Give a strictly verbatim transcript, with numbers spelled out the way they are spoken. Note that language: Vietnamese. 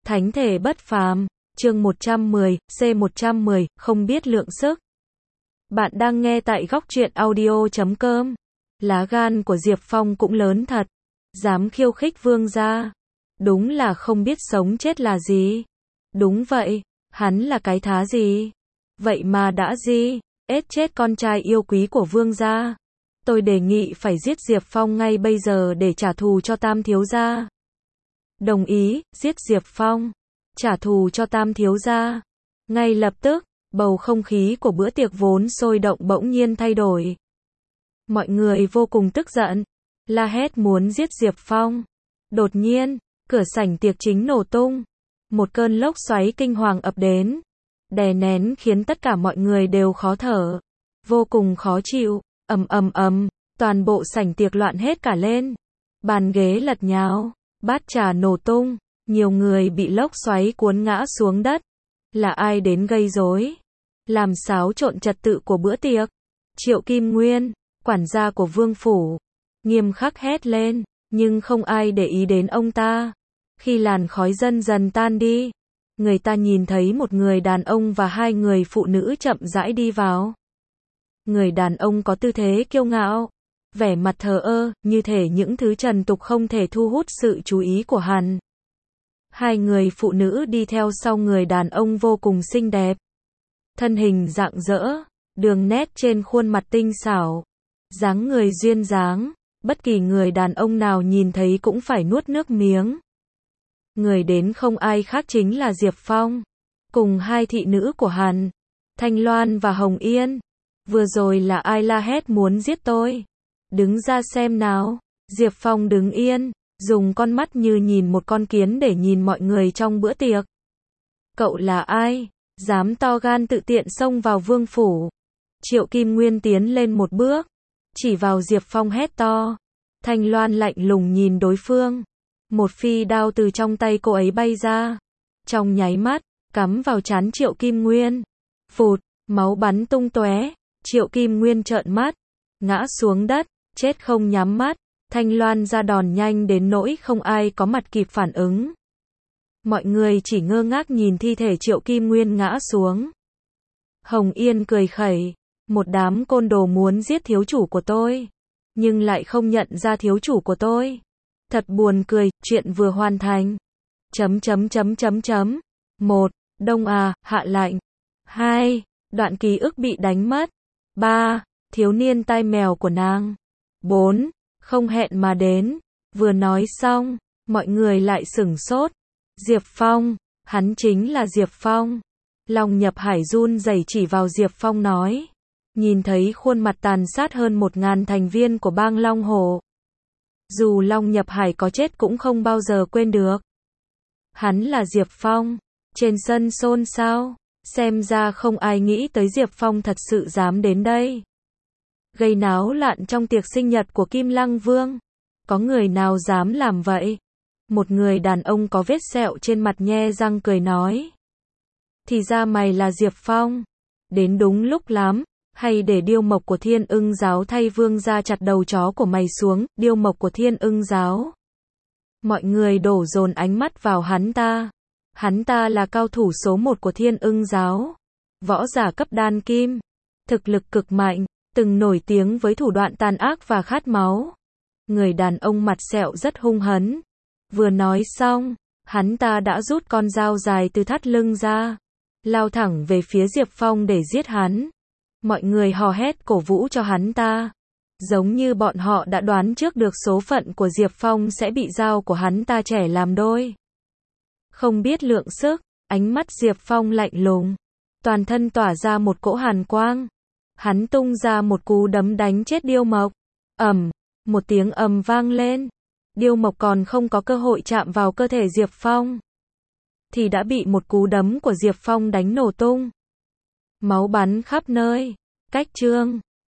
Thánh thể bất phàm, chương một trăm mười, C một trăm mười, không biết lượng sức. Bạn đang nghe tại góc truyện audio chấm com. Lá gan của Diệp Phong cũng lớn thật. Dám khiêu khích vương gia. Đúng là không biết sống chết là gì. Đúng vậy, hắn là cái thá gì? Vậy mà đã gì? Ết chết con trai yêu quý của vương gia. Tôi đề nghị phải giết Diệp Phong ngay bây giờ để trả thù cho Tam thiếu gia. Đồng ý, giết Diệp Phong. Trả thù cho Tam thiếu gia. Ngay lập tức, bầu không khí của bữa tiệc vốn sôi động bỗng nhiên thay đổi. Mọi người vô cùng tức giận, la hét muốn giết Diệp Phong. Đột nhiên, cửa sảnh tiệc chính nổ tung. Một cơn lốc xoáy kinh hoàng ập đến, đè nén khiến tất cả mọi người đều khó thở, vô cùng khó chịu. Ầm ầm ầm, toàn bộ sảnh tiệc loạn hết cả lên. Bàn ghế lật nhào, bát trà nổ tung, nhiều người bị lốc xoáy cuốn ngã xuống đất. Là ai đến gây rối, làm xáo trộn trật tự của bữa tiệc? Triệu Kim Nguyên, quản gia của vương phủ, nghiêm khắc hét lên, nhưng không ai để ý đến ông ta. Khi làn khói dần dần tan đi, người ta nhìn thấy một người đàn ông và hai người phụ nữ chậm rãi đi vào. Người đàn ông có tư thế kiêu ngạo, vẻ mặt thờ ơ, như thể những thứ trần tục không thể thu hút sự chú ý của hắn. Hai người phụ nữ đi theo sau người đàn ông vô cùng xinh đẹp. Thân hình rạng rỡ, đường nét trên khuôn mặt tinh xảo, dáng người duyên dáng, bất kỳ người đàn ông nào nhìn thấy cũng phải nuốt nước miếng. Người đến không ai khác chính là Diệp Phong, cùng hai thị nữ của hắn, Thanh Loan và Hồng Yên. Vừa rồi là ai la hét muốn giết tôi? Đứng ra xem nào. Diệp Phong đứng yên, dùng con mắt như nhìn một con kiến để nhìn mọi người trong bữa tiệc. Cậu là ai? Dám to gan tự tiện xông vào vương phủ? Triệu Kim Nguyên tiến lên một bước, chỉ vào Diệp Phong hét to. Thanh Loan lạnh lùng nhìn đối phương. Một phi đao từ trong tay cô ấy bay ra, trong nháy mắt, cắm vào trán Triệu Kim Nguyên. Phụt, máu bắn tung tóe. Triệu Kim Nguyên trợn mắt, ngã xuống đất, chết không nhắm mắt. Thanh Loan ra đòn nhanh đến nỗi không ai có mặt kịp phản ứng. Mọi người chỉ ngơ ngác nhìn thi thể Triệu Kim Nguyên ngã xuống. Hồng Yên cười khẩy, một đám côn đồ muốn giết thiếu chủ của tôi, nhưng lại không nhận ra thiếu chủ của tôi. Thật buồn cười, chuyện vừa hoàn thành. Chấm chấm chấm chấm chấm. một. Đông à, hạ lạnh. hai. Đoạn ký ức bị đánh mất. ba. Thiếu niên tai mèo của nàng. bốn. Không hẹn mà đến. Vừa nói xong, mọi người lại sửng sốt. Diệp Phong, hắn chính là Diệp Phong. Long Nhập Hải run rẩy chỉ vào Diệp Phong nói. Nhìn thấy khuôn mặt tàn sát hơn một ngàn thành viên của bang Long Hổ. Dù Long Nhập Hải có chết cũng không bao giờ quên được. Hắn là Diệp Phong. Trên sân xôn xao, xem ra không ai nghĩ tới Diệp Phong thật sự dám đến đây. Gây náo loạn trong tiệc sinh nhật của Kim Lăng Vương. Có người nào dám làm vậy? Một người đàn ông có vết sẹo trên mặt nhe răng cười nói. Thì ra mày là Diệp Phong. Đến đúng lúc lắm. Hay để điêu mộc của Thiên Ưng giáo thay vương gia chặt đầu chó của mày xuống. Điêu mộc của Thiên Ưng giáo. Mọi người đổ dồn ánh mắt vào hắn ta. Hắn ta là cao thủ số một của Thiên Ưng giáo. Võ giả cấp đan kim. Thực lực cực mạnh. Từng nổi tiếng với thủ đoạn tàn ác và khát máu. Người đàn ông mặt sẹo rất hung hấn. Vừa nói xong, hắn ta đã rút con dao dài từ thắt lưng ra, lao thẳng về phía Diệp Phong để giết hắn. Mọi người hò hét cổ vũ cho hắn ta, giống như bọn họ đã đoán trước được số phận của Diệp Phong sẽ bị dao của hắn ta chẻ làm đôi. Không biết lượng sức, ánh mắt Diệp Phong lạnh lùng, toàn thân tỏa ra một cỗ hàn quang. Hắn tung ra một cú đấm đánh chết Điêu Mộc. Ầm, một tiếng ầm vang lên. Điêu Mộc còn không có cơ hội chạm vào cơ thể Diệp Phong, thì đã bị một cú đấm của Diệp Phong đánh nổ tung. Máu bắn khắp nơi. Cách chương